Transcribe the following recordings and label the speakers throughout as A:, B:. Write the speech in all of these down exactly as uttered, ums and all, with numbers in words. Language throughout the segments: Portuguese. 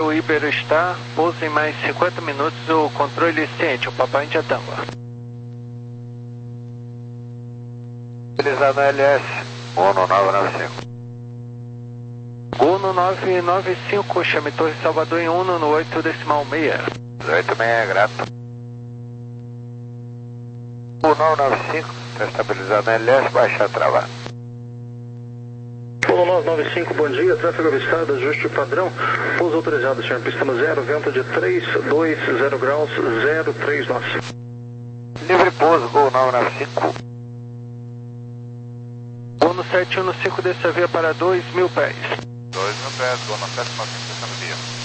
A: O Ibero está, pouso em mais cinquenta minutos, o controle ciente, o Papai India Tango.
B: Utilizado L S um nove nove cinco.
A: Gol no nove nove cinco, chame Torre Salvador em um no oito decimal seis.
B: oito seis, grato. um nove nove cinco, está estabilizado na L S, baixa a trava.
C: um nove nove cinco, bom dia, tráfego avistado, ajuste padrão, pouso autorizado, senhor, pista no zero, vento de três dois zero graus, zero três nove.
B: Livre pouso, Gol nove nove cinco.
A: Gol no sete um cinco, dessa via para dois mil pés.
B: dois mil pés, Gol no sete nove cinco, descendo via.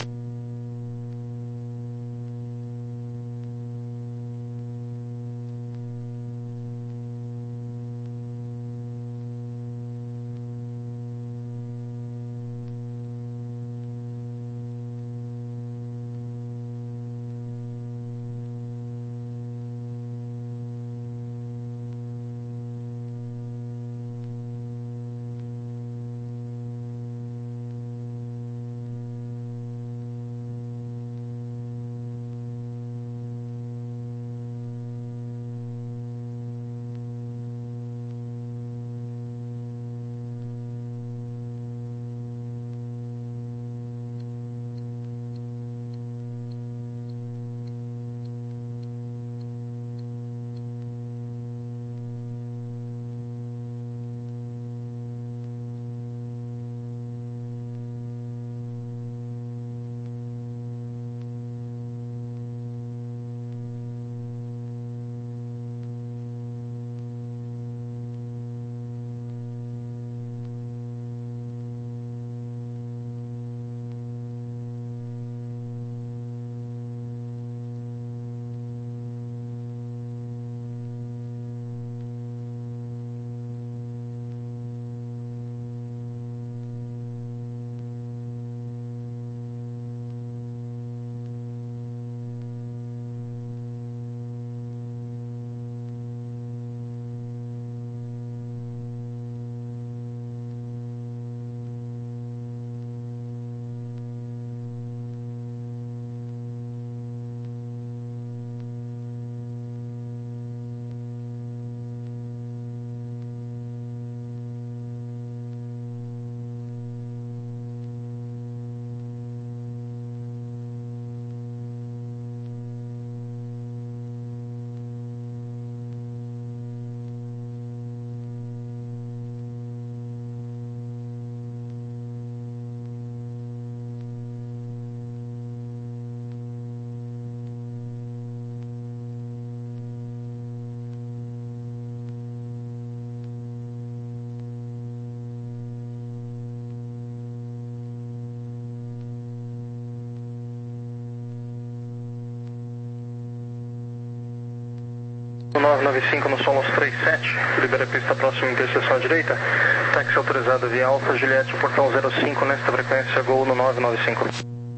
C: nove nove cinco no Solos três sete, libera a pista próxima interseção à direita, táxi autorizado via Alfa Juliette, portão zero cinco, nesta frequência, Gol no nove nove cinco.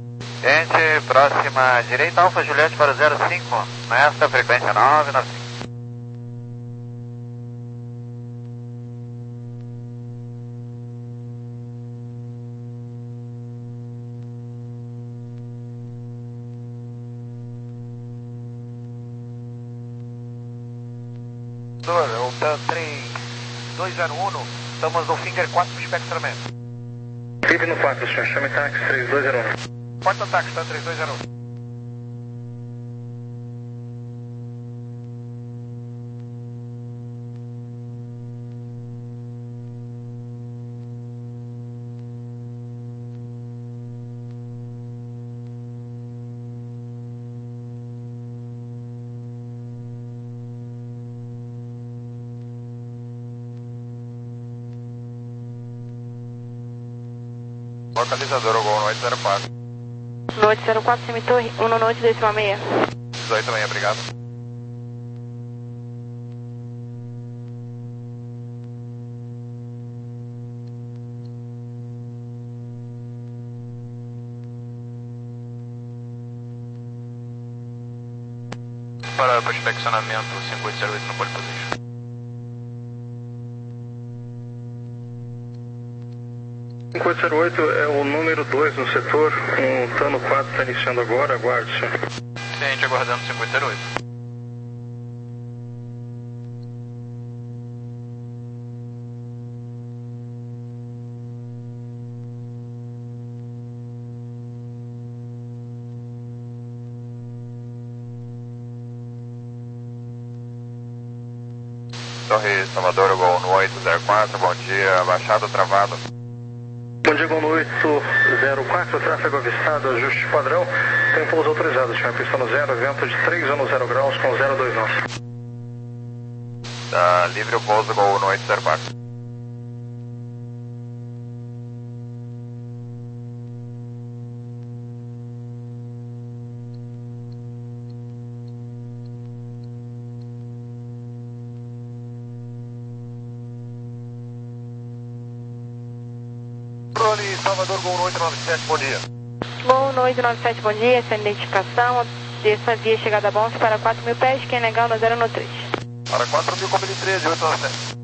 B: Gente, próxima à direita, Alfa Juliette para o zero cinco, nesta frequência nove nove cinco. O três dois zero um, estamos no Finger quatro do Spectrum.
C: Vive no quatro, senhor, chame táxi três dois zero um.
B: Porta táxi, tá? três dois zero um. Localizador, o Gol no oito zero quatro.
D: No oito zero quatro, semitorre, um no oito decimal seis.
B: dezoito também, obrigado. Para prospeccionamento cinco oito zero oito no pole position.
C: cinco oito zero oito é o número dois no setor, um Tano quatro está iniciando agora, aguarde, senhor.
B: Cliente aguardando cinco oito zero oito. Torre Salvador, Gol no oito zero quatro, bom dia, baixado travado.
C: Bom dia, Gol no oito zero quatro, tráfego avistado, ajuste padrão, tem pouso autorizado, senhor, pista no zero, vento de três anos zero graus com zero dois nós.
B: Tá livre o pouso, Gol no oito zero quatro. Salvador, Gol no oito nove sete, bom dia.
D: Gol no oito nove sete, bom dia. Essa é a identificação. Desça via chegada a Bons para quatro mil pés, quem legal no zero no três.
B: Para quatro mil, como ele treze, oito nove sete.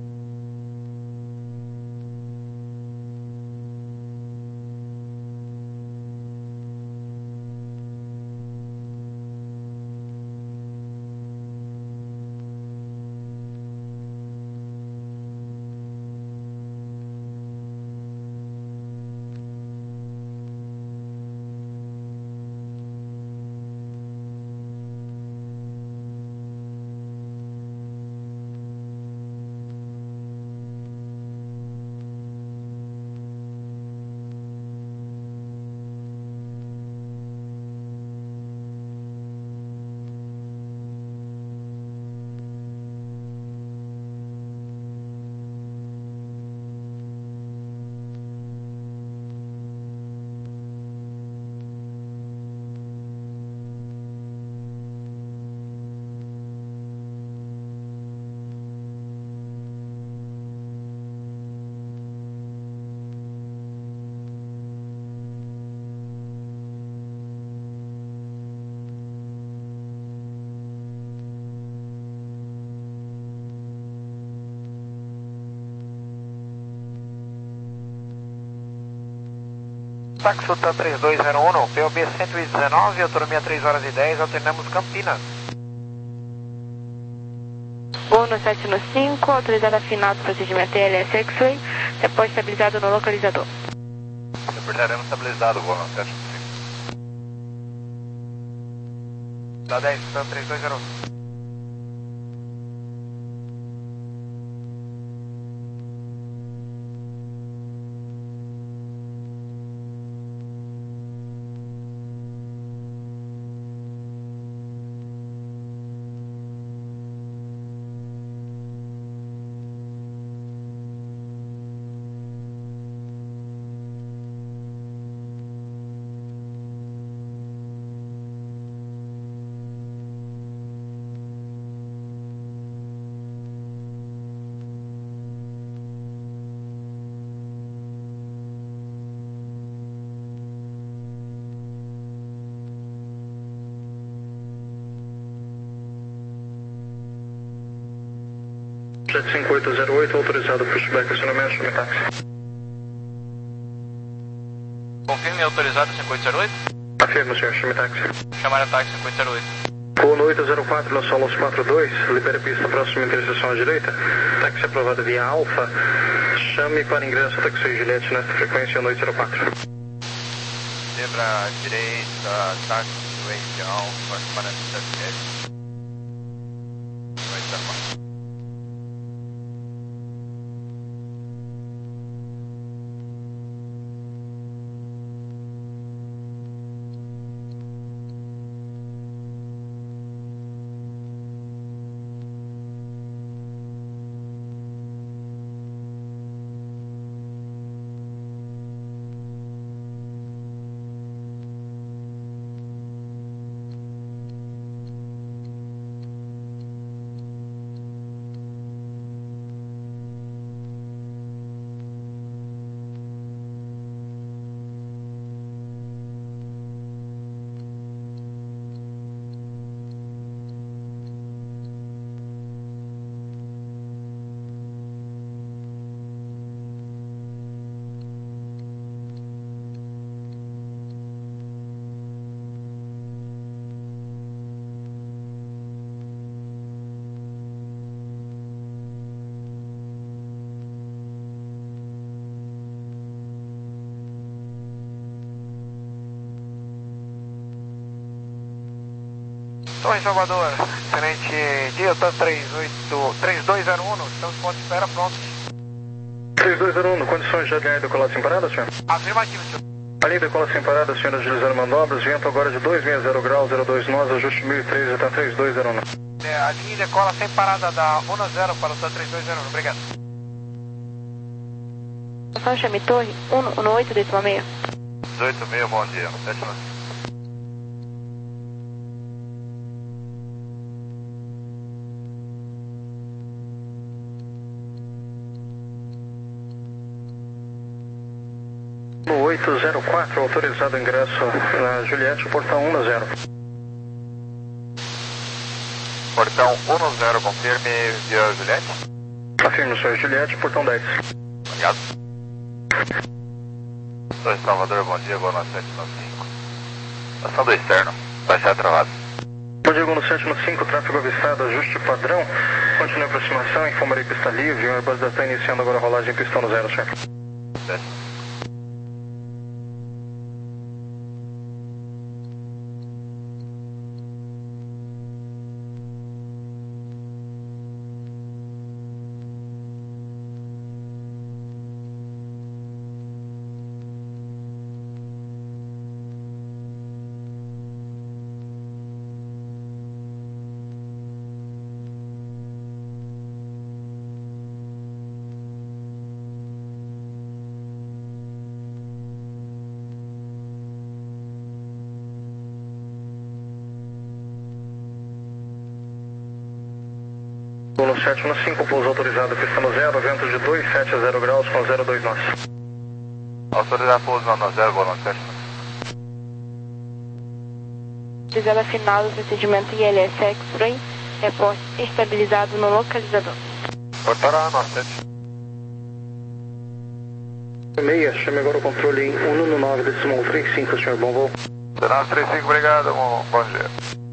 B: Táxi Sultan três dois zero um, P O B cento e dezenove, autonomia três horas e dez, alternamos Campinas.
D: Gol no sete no cinco, autorizado afinado do procedimento L S X-Ray, depósito estabilizado no localizador.
B: Reportaremos estabilizado, Gol no sete no cinco. Dá dez, Sultan três dois zero um.
C: Jet cinco oito zero oito, autorizado pushback, acionamento, chame táxi.
B: Confirme, autorizado cinco oito zero oito?
C: Afirmo, senhor, chame táxi.
B: Chamar a táxi cinco oito zero oito.
C: Gol no oito zero quatro, Los Solos quatro dois, libera pista próxima interseção à direita. Táxi aprovado via Alfa. Chame para ingresso táxi Juliette nesta frequência no oito zero quatro.
B: Zebra à direita, táxi Juliette Alfa, para Juliette. oito zero quatro. Torre Salvador, Tenente Dilton três oito, três dois zero um, estamos ponto de espera pronto.
C: três dois zero um, condições de alinhar e decolar sem parada, senhor?
B: Afirmativo, senhor.
C: Alinha e decola sem parada, senhor, agilizando manobras, vento agora de duzentos e sessenta graus, zero dois nós, ajuste mil e três até três dois zero um.
B: É, alinha e decola sem parada da um zero para o três dois zero um, obrigado.
D: São Chame Torre, um no oito, décima meia.
B: dezoito meia, bom dia, sete nove.
C: No oito zero quatro, autorizado ingresso na Juliette, portão um zero.
B: Portão um zero, confirme via Juliette.
C: Afirme, senhor Juliette, portão dez.
B: Obrigado. Torre Salvador, bom dia, boa noite, sete nove cinco. Estação do externo, vai ser travado.
C: Bom dia, Gol no sete nove cinco, tráfego avistado, ajuste padrão. Continue a aproximação, informarei pista livre. O Airbus está iniciando agora a rolagem pistão no zero, senhor.
B: sete.
C: Gol no sete nove cinco, pouso autorizado, pista no zero, vento de dois sete zero graus com zero dois nós.
B: Autorizado pouso no zero, boa noite, sete nove.
D: Utilizada final do procedimento I L S X-Ray, reporte estabilizado no localizador.
B: Portará, nós sete.
C: Meia, chame agora o controle em um no nove, decimal três cinco, senhor, bom voo.
B: Nós três cinco, obrigado, bom, bom dia.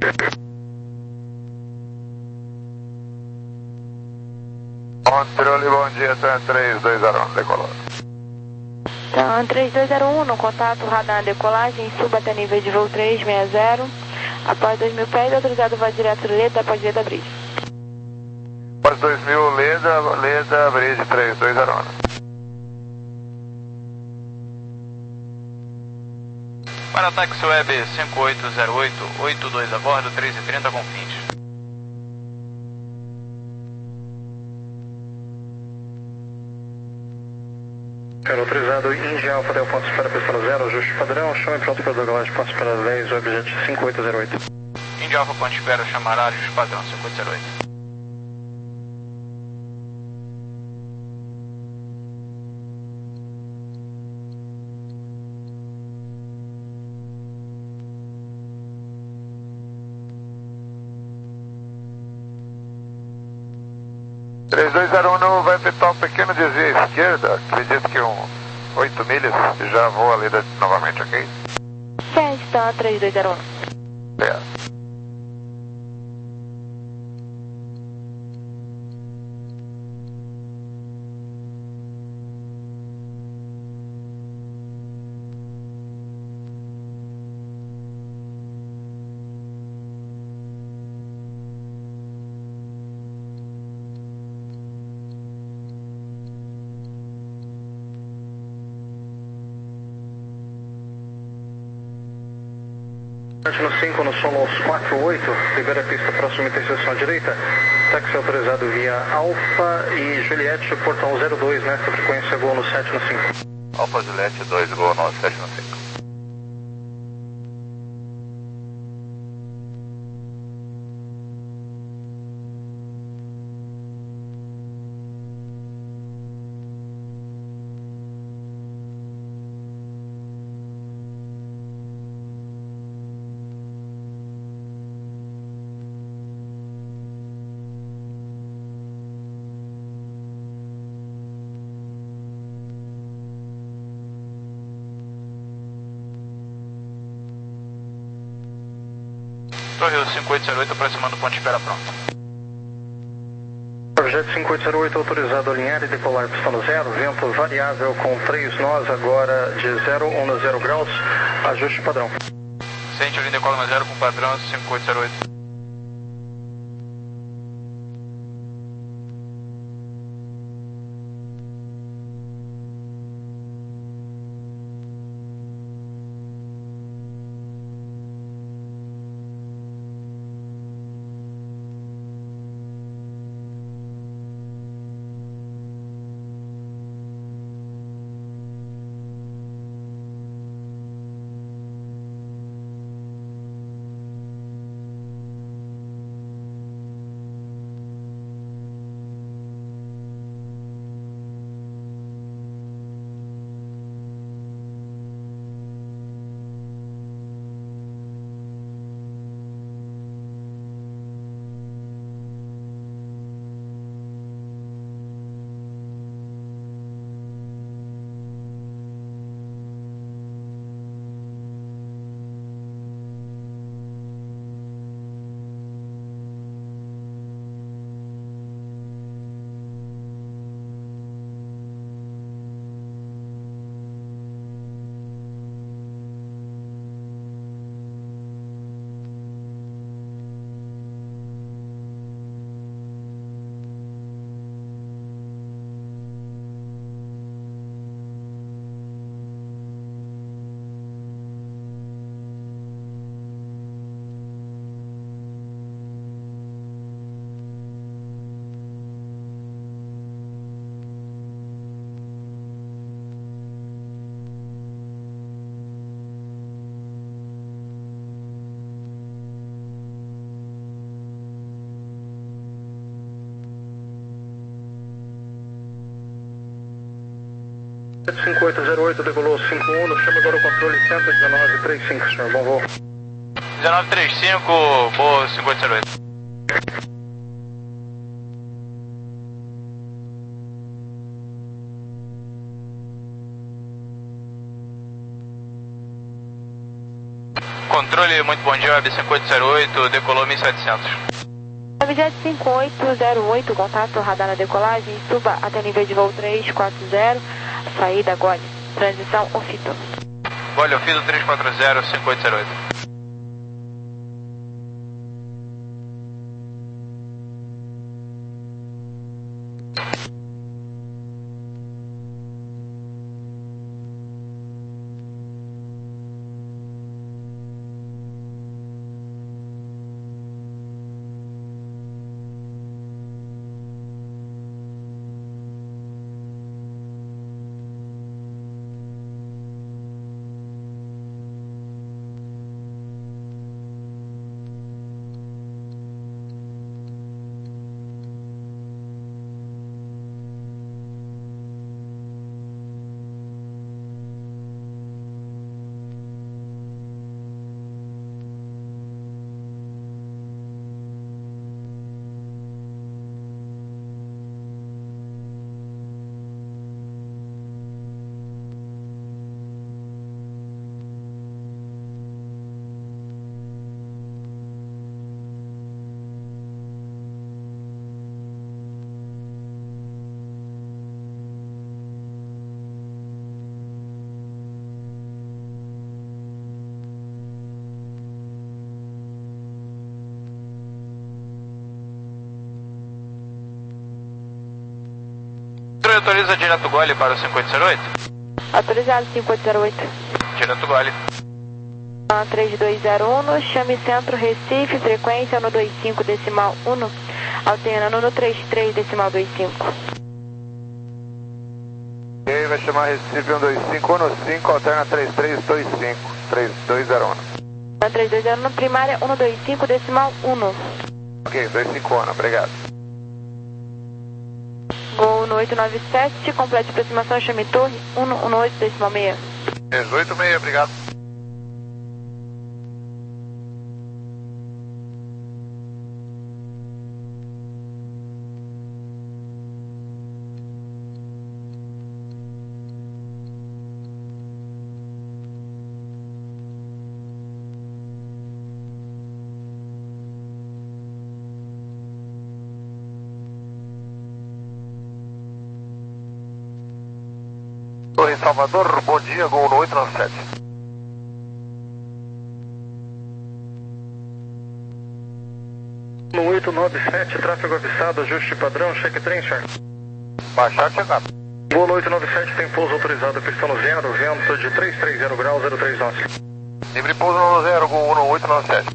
B: Controle, bom dia, três dois zero um, decolou.
D: Então, três dois zero um, no contato, radar decolagem, suba até nível de voo trezentos e sessenta. Após dois mil pés, autorizado voo direto Leda, após Leda Bridge.
B: Após dois mil, Leda, Leda, Bridge, três dois zero um.
E: Para o táxi web cinco oito zero oito, oito dois a bordo, três e trinta com fins.
C: Senhor, autorizado Índia Alfa, Del ponto espera, pista no zero, ajuste padrão, chame pronto para o decolagem, ponto espera dez, objet cinco oito zero oito.
E: Índia Alfa, ponto espera, chamará ajuste padrão, cinco oito zero oito.
B: três dois zero um vai apertar um pequeno desvio à esquerda, acredito que um oito milhas, já vou ali novamente, ok?
D: Certo, então, três dois zero um.
B: É.
C: No cinco, no Solos quatro oito, libera a pista próxima interseção à direita. Táxi autorizado via Alfa e Juliette, portão zero dois, nesta frequência, Gol no sete no cinco.
B: Alfa Juliette dois, Gol no sete no cinco.
E: Torre cinco oito zero oito, aproximando o ponto de espera pronto.
C: Projeto cinco oito zero oito autorizado a alinhar e decolar pista no zero, vento variável com três nós, agora de zero um zero graus, ajuste padrão.
E: Sente o decola no zero com padrão cinco oito zero oito.
C: cinco oito zero oito, decolou cinco um, chama agora o controle cento e dezenove trinta e cinco, senhor, bom voo.
E: dezenove trinta e cinco, boa cinco oito zero oito. Controle, muito bom dia, web cinco oito zero oito, decolou mil e setecentos.
D: Webjet cinco oito zero oito, contato radar na decolagem, suba até nível de voo três quatro zero, saída Gole, transição Ofito.
E: Gole, Ofito três quatro zero, cinco oito zero oito. Autoriza direto Gole para o cinco oito zero oito?
D: Autorizado cinco oito zero oito.
E: Direto Gole.
D: três dois zero um, chame centro Recife, frequência no vinte e cinco decimal um, alternando no trinta e três decimal vinte e cinco.
B: Ok, vai chamar Recife cento e vinte e cinco cinco, alterna três três dois cinco, três dois zero um.
D: três dois zero um, primária cento e vinte e cinco decimal um.
B: Ok, dois cinco um, obrigado.
D: Gol no oito nove sete, complete aproximação, chame torre cento e dezoito decimal seis.
B: dezoito seis, obrigado. Torre Salvador, bom dia, Gol no oito nove sete.
C: No oito nove sete, tráfego avistado, ajuste padrão, cheque trem, senhor.
B: Baixar, chegar.
C: Gol no oito nove sete, tem pouso autorizado, pistão no zero, vento de trezentos e trinta graus, zero três nove.
B: Livre pouso no zero, Gol no oito nove sete.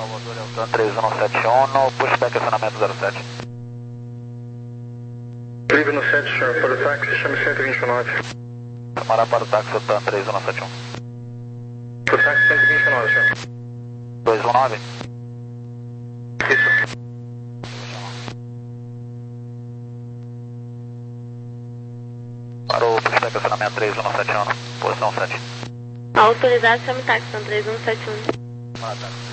E: Salvador, é o TAM três um sete um, pushback acionamento zero sete.
C: Livre no sete, senhor, para o táxi, chame cento e vinte e nove.
E: Camará para o táxi, o TAM três um sete um.
C: Para o táxi, cento e vinte e nove, senhor.
E: dois um nove?
C: Isso.
E: Para o pushback acionamento três um sete um, posição sete.
D: Autorizado, chame táxi, TAM três um sete um.
E: Para táxi.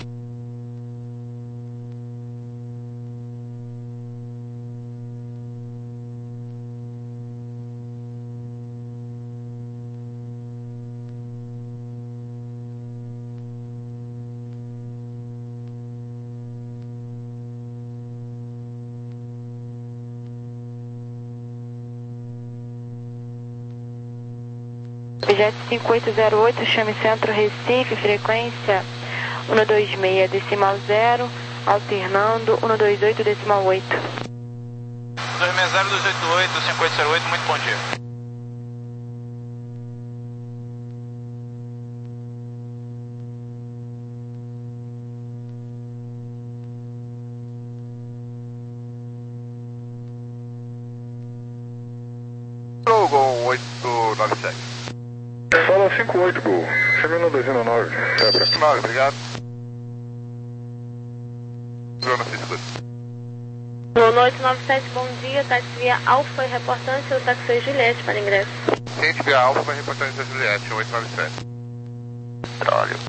D: Objeto cinco oito zero oito, chame Centro Recife, frequência um dois seis decimal zero, alternando um dois oito decimal oito.
E: dois seis zero, dois oito oito, cinco oito zero oito, muito bom dia.
B: Gol oito nove sete.
C: Fala cinco oito, Gol. Chame um dois um nove.
B: nove, obrigado. Zona Cisco.
D: Lolo oito nove sete, bom dia, táxi via Alfa e reportando seu táxi Juliette para ingresso.
B: Ciente via Alfa, reportagem da Juliette, oito nove sete. Petróleo.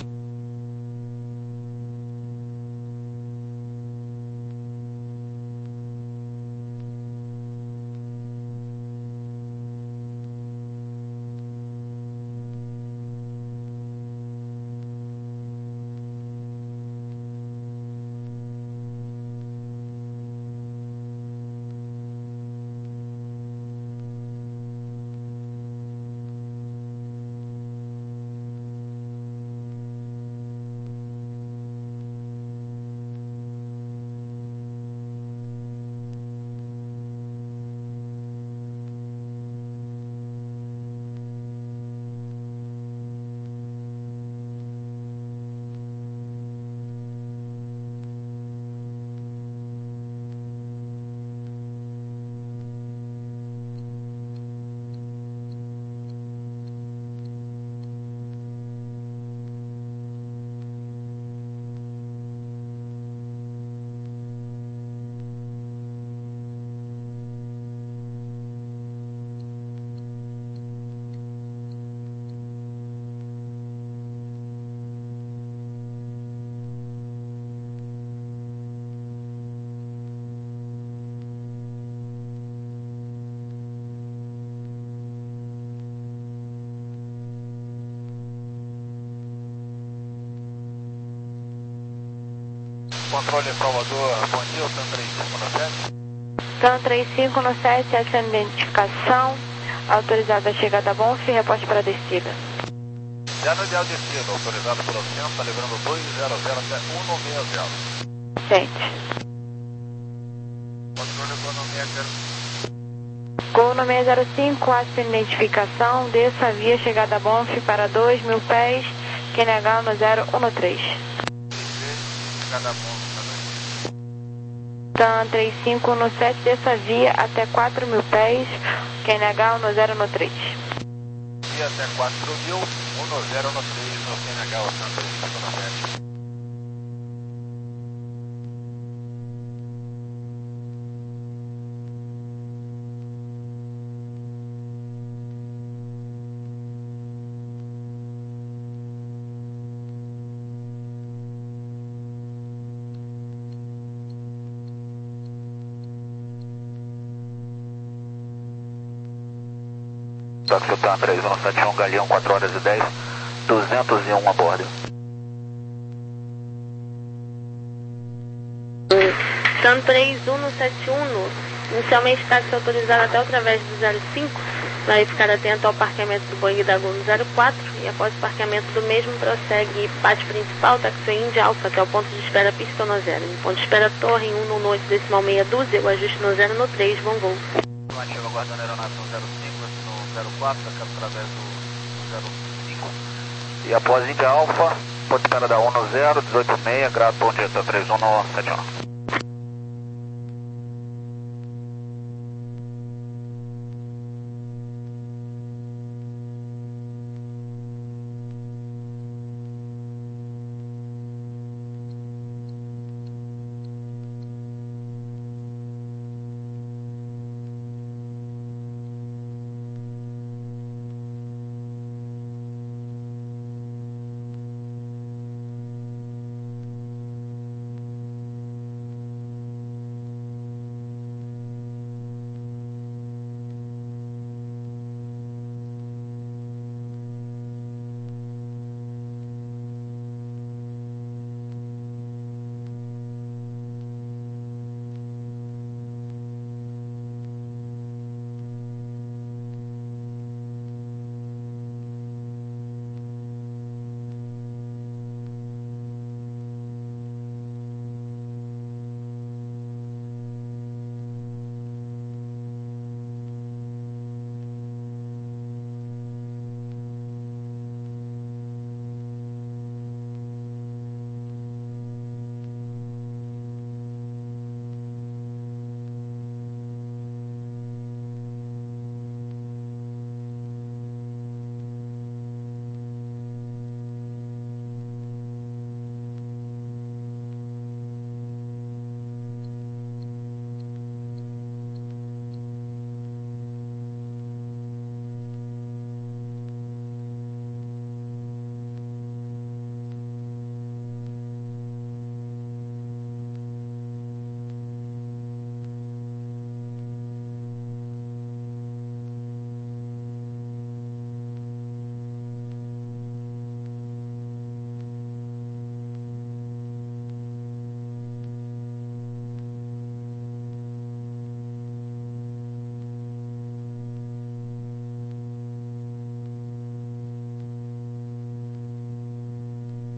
E: Controle Salvador, bom dia, o TAM três cinco no sete.
D: TAM três cinco no sete, essa identificação, autorizada a chegada a Bonf e reporte para a descida.
E: Já no ideal descida, autorizado pelo centro, está livrando dois zero zero até um seis zero.
D: Sente.
E: Controle economia zero.
D: Gol no seis zero cinco, essa identificação, desça a via chegada a Bonf para dois mil pés, Q N H no zero um três.
E: Chegada a Bonf.
D: TAM três cinco no sete, dessa via até quatro mil pés, Q N H no zero no três.
E: Via até quatro mil, um zero no três, no Q N H, o TAM três cinco no sete.
F: Táxi TAM três um sete um, Galeão, quatro horas e dez, duzentos e um a bordo.
D: TAM três um sete um, inicialmente táxi autorizado até através do zero cinco, vai ficar atento ao parqueamento do Boeing da Gol no zero quatro e após o parqueamento do mesmo prossegue pátio principal, táxi Indy Alfa até o ponto de espera pista no zero. Em ponto de espera torre, um no oito decimal meia dúzia, o ajuste no zero no três, vão voo.
E: Chega aguardando a aeronave no zero cinco, no zero quatro, através do zero cinco.
F: E após Indy Alfa, Ponte Espera da um no zero, dezoito e meia, grato, bom dia, três um no sete um.